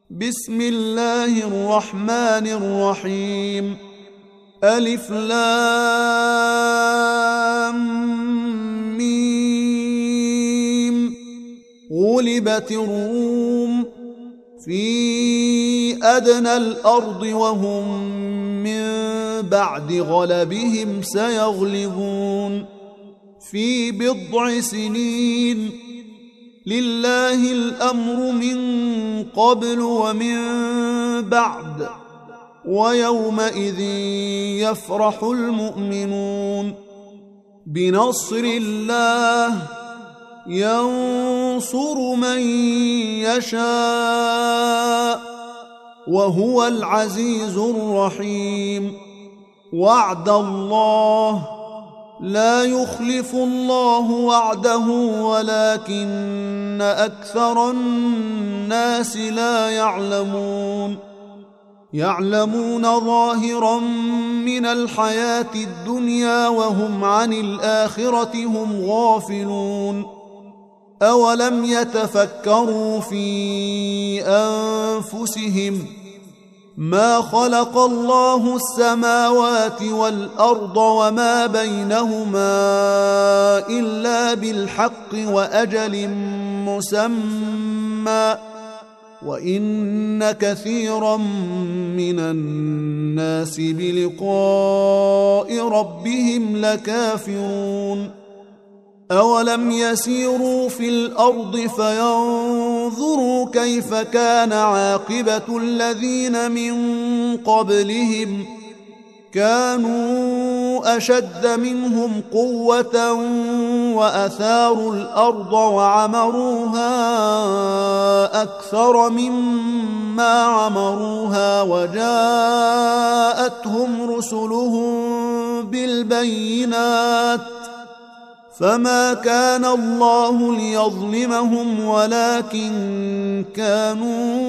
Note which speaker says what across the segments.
Speaker 1: بسم الله الرحمن الرحيم. ألف لام ميم. غلبت الروم في أدنى الأرض وهم من بعد غلبهم سيغلبون في بضع سنين. لله الأمر من قبل ومن بعد ويومئذ يفرح المؤمنون بنصر الله ينصر من يشاء وهو العزيز الرحيم. وعد الله لا يخلف الله وعده ولكن أكثر الناس لا يعلمون ظاهرا من الحياة الدنيا وهم عن الآخرة هم غافلون. أولم يتفكروا في أنفسهم ما خلق الله السماوات والأرض وما بينهما إلا بالحق وأجل مسمى وإن كثيرا من الناس بلقاء ربهم لكافرون. أولم يسيروا في الأرض فينظروا كيف كان عاقبة الذين من قبلهم كانوا أشد منهم قوة وأثاروا الأرض وعمروها أكثر مما عمروها وجاءتهم رسلهم بالبينات فما كان الله ليظلمهم ولكن كانوا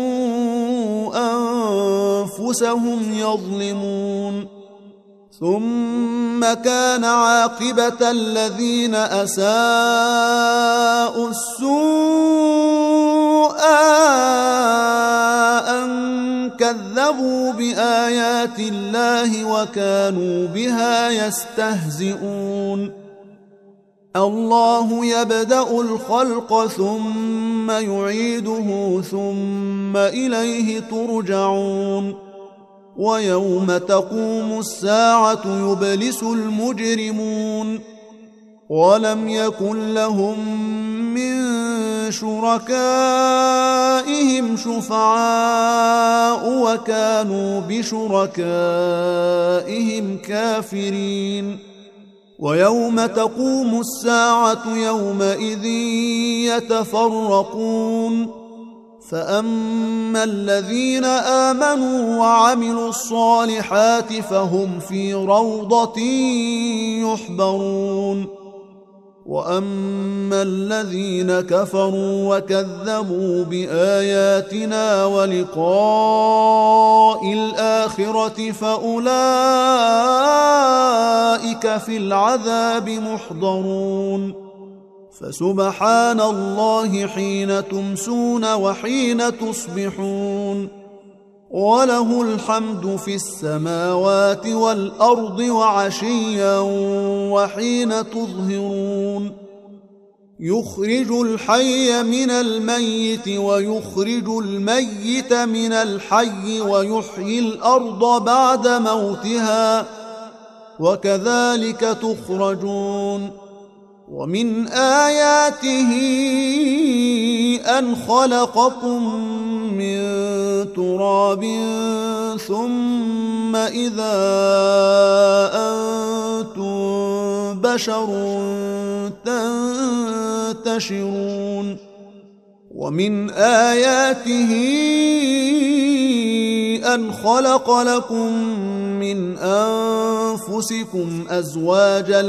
Speaker 1: أنفسهم يظلمون. ثم كان عاقبة الذين أساءوا السوء أن كذبوا بآيات الله وكانوا بها يستهزئون. الله يبدأ الخلق ثم يعيده ثم إليه ترجعون. ويوم تقوم الساعة يبلس المجرمون ولم يكن لهم من شركائهم شفعاء وكانوا بشركائهم كافرين. ويوم تقوم الساعة يومئذ يتفرقون فأما الذين آمنوا وعملوا الصالحات فهم في روضة يحبرون. وأما الذين كفروا وكذبوا بآياتنا ولقاء الآخرة فأولئك في العذاب محضرون. فسبحان الله حين تمسون وحين تصبحون وله الحمد في السماوات والأرض وعشيا وحين تظهرون. يخرج الحي من الميت ويخرج الميت من الحي ويحيي الأرض بعد موتها وكذلك تخرجون. ومن آياته أن خلقكم من تراب ثم إذا أنتم بشر تنتشرون. ومن آياته أن خلق لكم من أنفسكم أزواجا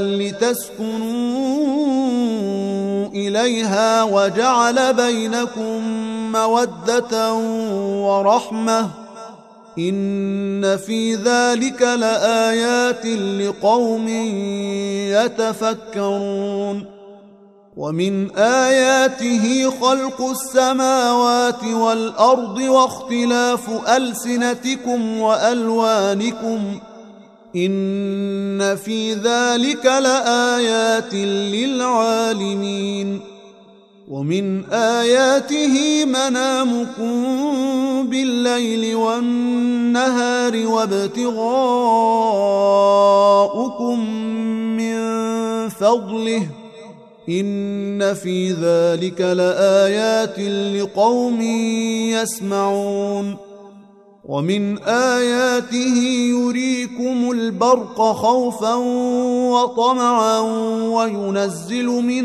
Speaker 1: لتسكنوا إليها وجعل بينكم مودة ورحمة إن في ذلك لآيات لقوم يتفكرون. ومن آياته خلق السماوات والأرض واختلاف ألسنتكم وألوانكم إن في ذلك لآيات للعالمين ومن آياته منامكم بالليل والنهار وابتغاؤكم من فضله إن في ذلك لآيات لقوم يسمعون ومن آياته يريكم البرق خوفا وطمعا وينزل من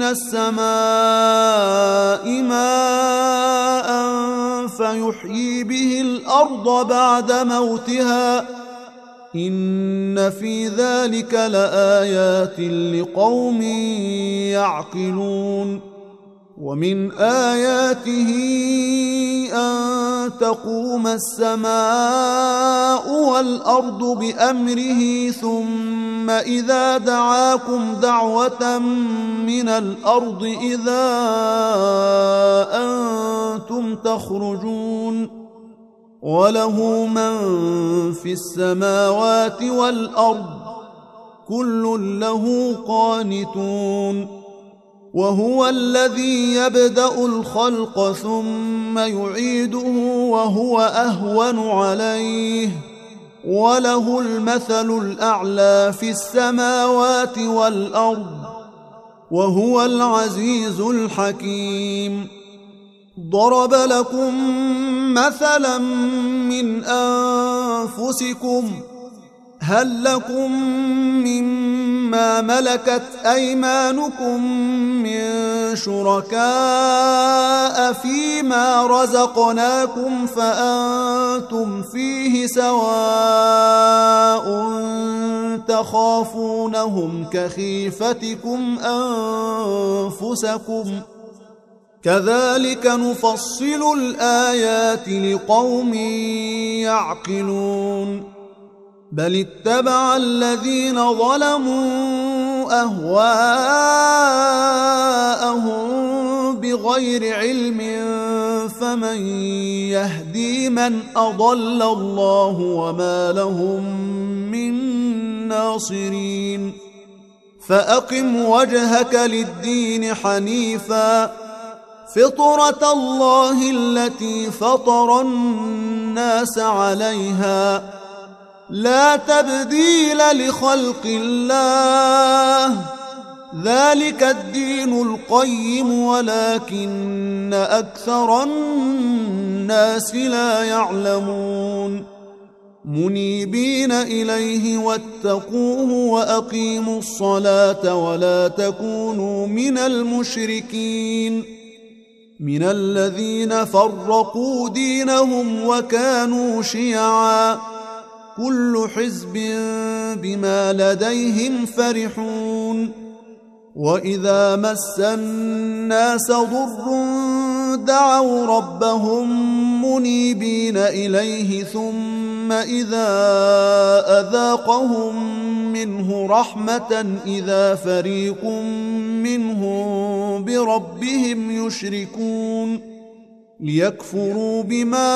Speaker 1: السماء ماء فيحيي به الأرض بعد موتها إن في ذلك لآيات لقوم يعقلون ومن آياته أن تقوم السماء والأرض بأمره ثم إذا دعاكم دعوة من الأرض إذا أنتم تخرجون وله من في السماوات والأرض كل له قانتون وهو الذي يبدأ الخلق ثم يعيده وهو أهون عليه وله المثل الأعلى في السماوات والأرض وهو العزيز الحكيم ضرب لكم مثلا من أنفسكم هل لكم مما ملكت أيمانكم من شركاء فيما رزقناكم فأنتم فيه سواء تخافونهم كخيفتكم أنفسكم كذلك نفصل الآيات لقوم يعقلون بل اتبع الذين ظلموا أهواءهم بغير علم فمن يهدي من أضل الله وما لهم من ناصرين فأقم وجهك للدين حنيفا فطرة الله التي فطر الناس عليها لا تبديل لخلق الله ذلك الدين القيم ولكن أكثر الناس لا يعلمون منيبين إليه واتقوه وأقيموا الصلاة ولا تكونوا من المشركين من الذين فرقوا دينهم وكانوا شيعا كل حزب بما لديهم فرحون وإذا مس الناس ضر دعوا ربهم منيبين إليه ثم إذا أذاقهم منه رحمة إذا فريق منهم بربهم يشركون ليكفروا بما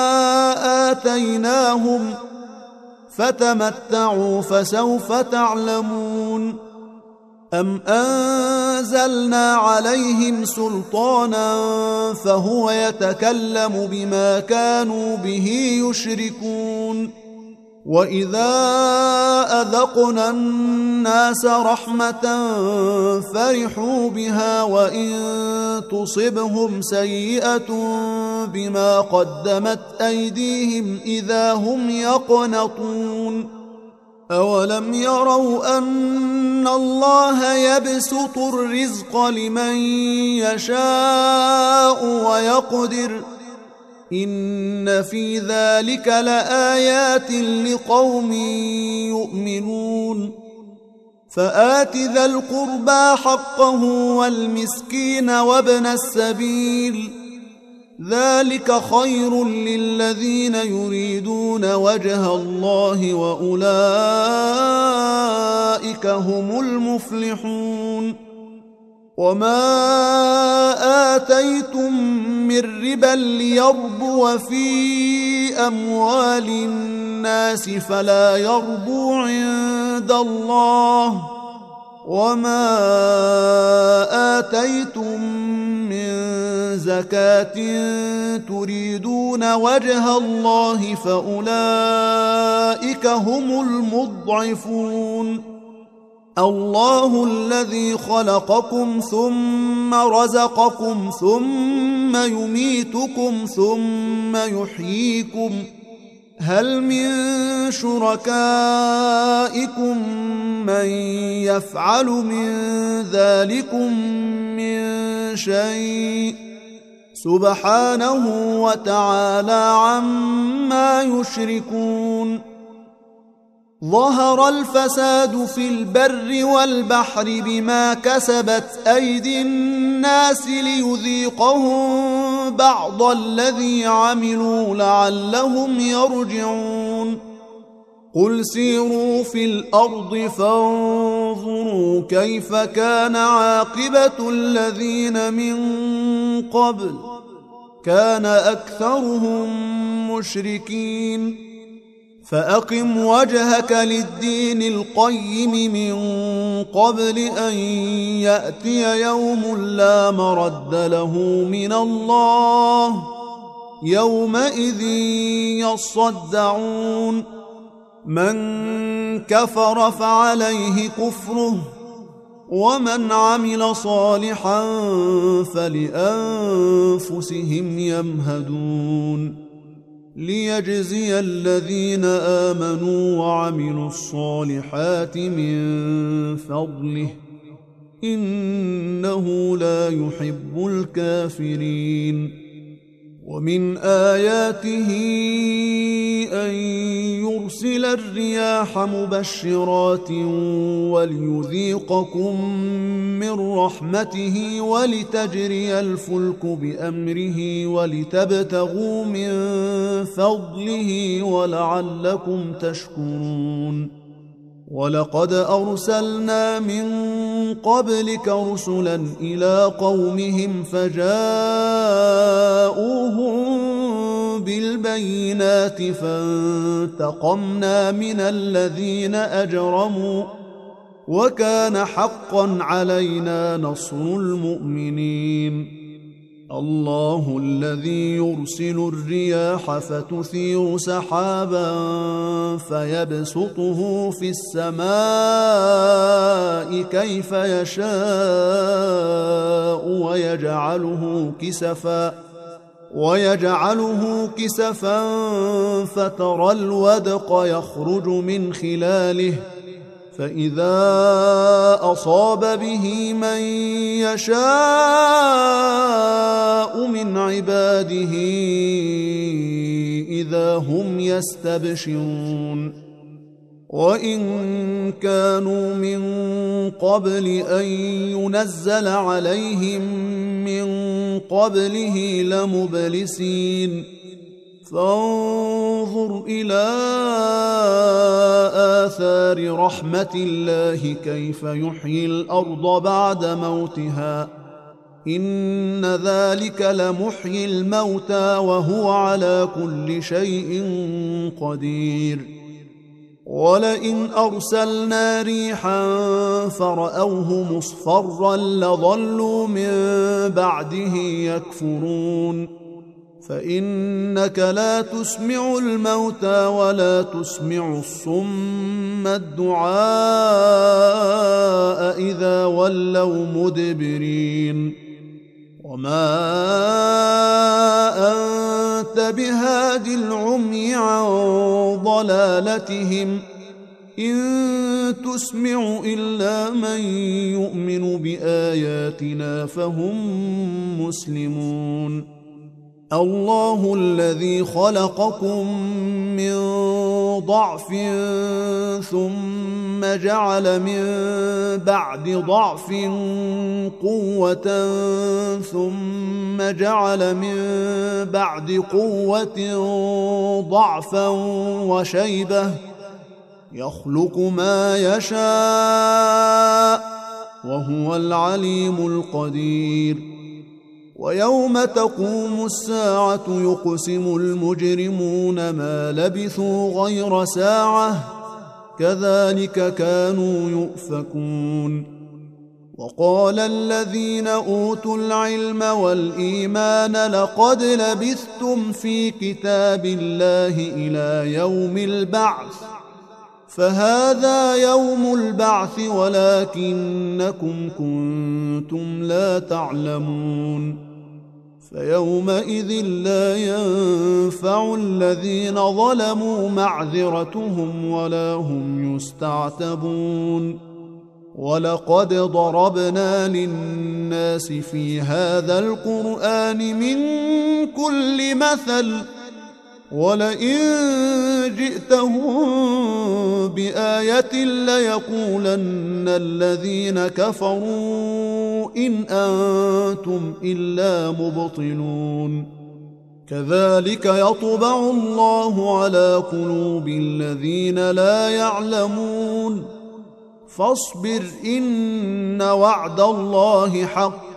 Speaker 1: آتيناهم فتمتعوا فسوف تعلمون أم أنزلنا عليهم سلطانا فهو يتكلم بما كانوا به يشركون وإذا أذقنا الناس رحمة فرحوا بها وإن تصبهم سيئة بما قدمت أيديهم إذا هم يقنطون أولم يروا أن الله يبسط الرزق لمن يشاء ويقدر إن في ذلك لآيات لقوم يؤمنون فآت ذا القربى حقه والمسكين وابن السبيل ذلك خير للذين يريدون وجه الله وأولئك هم المفلحون وما آتيتم من ربا ليربو في أموال الناس فلا يربو عند الله، وما آتيتم من زكاة تريدون وجه الله فأولئك هم المضعفون. الله الذي خلقكم ثم رزقكم ثم يميتكم ثم يحييكم، هل من شركائكم من يفعل من ذلكم من شيء؟ سبحانه وتعالى عما يشركون. ظهر الفساد في البر والبحر بما كسبت أيدي الناس ليذيقهم بعض الذي عملوا لعلهم يرجعون. قل سيروا في الأرض فانظروا كيف كان عاقبة الذين من قبل، كان أكثرهم مشركين. فأقم وجهك للدين القيم من قبل أن يأتي يوم لا مرد له من الله، يومئذ يصدعون. من كفر فعليه كفره، ومن عمل صالحا فلأنفسهم يمهدون، ليجزي الذين آمنوا وعملوا الصالحات من فضله، إنه لا يحب الكافرين. ومن آياته أن يرسل الرياح مبشرات وليذيقكم من رحمته ولتجري الفلك بأمره ولتبتغوا من فضله ولعلكم تشكرون. ولقد أرسلنا من قبلك رسلا إلى قومهم فجاءوهم بالبينات فانتقمنا من الذين أجرموا، وكان حقا علينا نصر المؤمنين. الله الذي يرسل الرياح فتثير سحابا فيبسطه في السماء كيف يشاء ويجعله كسفا فترى الودق يخرج من خلاله، فإذا أصاب به من يشاء من عباده إذا هم يستبشرون. وإن كانوا من قبل أن ينزل عليهم من قبله لمبلسين. فانظر إلى آثار رحمة الله كيف يحيي الأرض بعد موتها، إن ذلك لمحيي الموتى وهو على كل شيء قدير. ولئن أرسلنا ريحا فرأوه مصفرا لظلوا من بعده يكفرون. فإنك لا تسمع الموتى ولا تسمع الصم الدعاء إذا ولوا مدبرين. وما أنت بهاد العمي عن ضلالتهم، إن تسمع إلا من يؤمن بآياتنا فهم مسلمون. الله الذي خلقكم من ضعف ثم جعل من بعد ضعف قوة ثم جعل من بعد قوة ضعفا وشيبة، يخلق ما يشاء وهو العليم القدير. ويوم تقوم الساعة يقسم المجرمون ما لبثوا غير ساعة كذلك كانوا يؤفكون. وقال الذين أوتوا العلم والإيمان لقد لبثتم في كتاب الله إلى يوم البعث فهذا يوم البعث ولكنكم كنتم لا تعلمون. فيومئذ لا ينفع الذين ظلموا معذرتهم ولا هم يستعتبون. ولقد ضربنا للناس في هذا القرآن من كل مثل ولئن جئتهم بآية ليقولن الذين كفروا إن أنتم إلا مبطلون. كذلك يطبع الله على قلوب الذين لا يعلمون. فاصبر إن وعد الله حق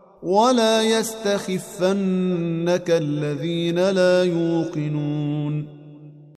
Speaker 1: ولا يستخفنك الذين لا يوقنون.